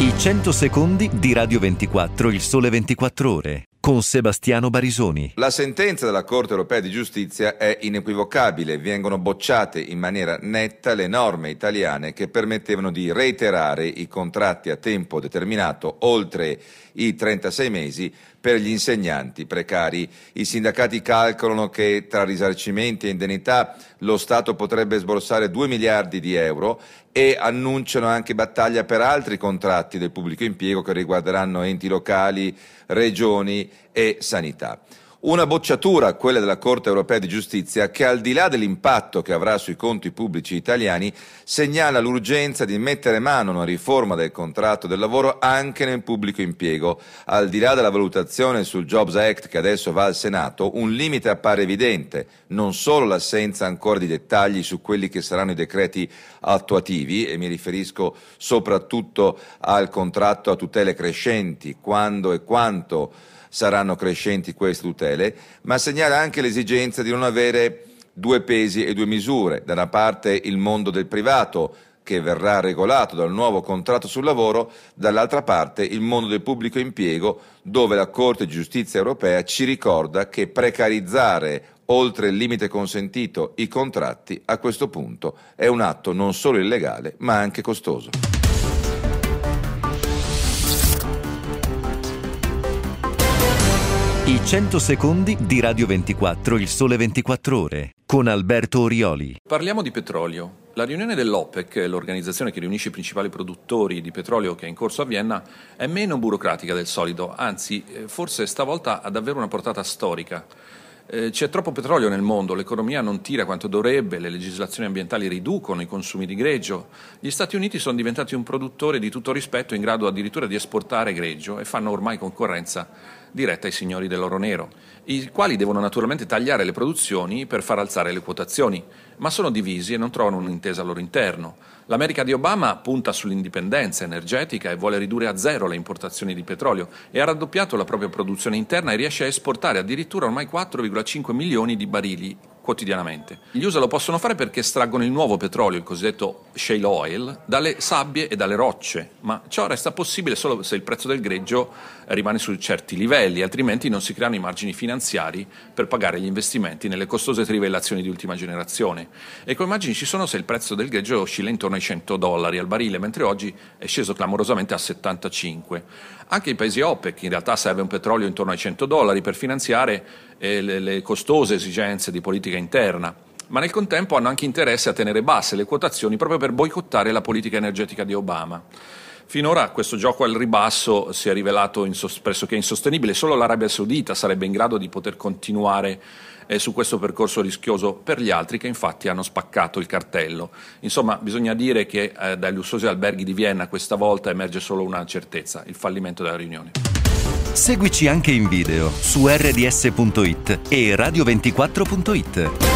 I 100 secondi di Radio 24, il Sole 24 Ore, con Sebastiano Barisoni. La sentenza della Corte Europea di Giustizia è inequivocabile. Vengono bocciate in maniera netta le norme italiane che permettevano di reiterare i contratti a tempo determinato oltre i 36 mesi per gli insegnanti precari. I sindacati calcolano che tra risarcimenti e indennità lo Stato potrebbe sborsare 2 miliardi di euro e annunciano anche battaglia per altri contratti del pubblico impiego che riguarderanno enti locali, regioni e sanità. Una bocciatura, quella della Corte Europea di Giustizia, che al di là dell'impatto che avrà sui conti pubblici italiani, segnala l'urgenza di mettere mano a una riforma del contratto del lavoro anche nel pubblico impiego. Al di là della valutazione sul Jobs Act che adesso va al Senato, un limite appare evidente, non solo l'assenza ancora di dettagli su quelli che saranno i decreti attuativi, e mi riferisco soprattutto al contratto a tutele crescenti, quando e quanto saranno crescenti queste tutele, ma segnala anche l'esigenza di non avere due pesi e due misure. Da una parte il mondo del privato, che verrà regolato dal nuovo contratto sul lavoro, dall'altra parte il mondo del pubblico impiego, dove la Corte di Giustizia europea ci ricorda che precarizzare oltre il limite consentito i contratti a questo punto è un atto non solo illegale ma anche costoso. I 100 secondi di Radio 24, il Sole 24 Ore, con Alberto Orioli. Parliamo di petrolio. La riunione dell'OPEC, l'organizzazione che riunisce i principali produttori di petrolio che è in corso a Vienna, è meno burocratica del solito, anzi, forse stavolta ha davvero una portata storica. C'è troppo petrolio nel mondo, l'economia non tira quanto dovrebbe, le legislazioni ambientali riducono i consumi di greggio. Gli Stati Uniti sono diventati un produttore di tutto rispetto in grado addirittura di esportare greggio e fanno ormai concorrenza diretta ai signori dell'oro nero, i quali devono naturalmente tagliare le produzioni per far alzare le quotazioni, ma sono divisi e non trovano un'intesa al loro interno. L'America di Obama punta sull'indipendenza energetica e vuole ridurre a zero le importazioni di petrolio e ha raddoppiato la propria produzione interna e riesce a esportare addirittura ormai 4,5 milioni di barili quotidianamente. Gli USA lo possono fare perché estraggono il nuovo petrolio, il cosiddetto shale oil, dalle sabbie e dalle rocce, ma ciò resta possibile solo se il prezzo del greggio rimane su certi livelli, altrimenti non si creano i margini finanziari per pagare gli investimenti nelle costose trivellazioni di ultima generazione. E quei margini ci sono se il prezzo del greggio oscilla intorno ai $100 al barile, mentre oggi è sceso clamorosamente a 75. Anche i paesi OPEC in realtà serve un petrolio intorno ai $100 per finanziare le costose esigenze di politica interna, ma nel contempo hanno anche interesse a tenere basse le quotazioni proprio per boicottare la politica energetica di Obama. Finora questo gioco al ribasso si è rivelato pressoché insostenibile, solo l'Arabia Saudita sarebbe in grado di poter continuare su questo percorso rischioso per gli altri che infatti hanno spaccato il cartello. Insomma, bisogna dire che dai lussuosi alberghi di Vienna questa volta emerge solo una certezza, il fallimento della riunione. Seguici anche in video su rds.it e radio24.it.